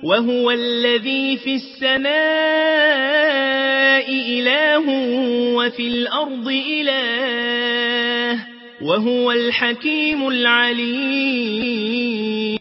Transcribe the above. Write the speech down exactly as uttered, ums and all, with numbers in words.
وهو الذي في السماء إله وفي الأرض إله وهو الحكيم العليم.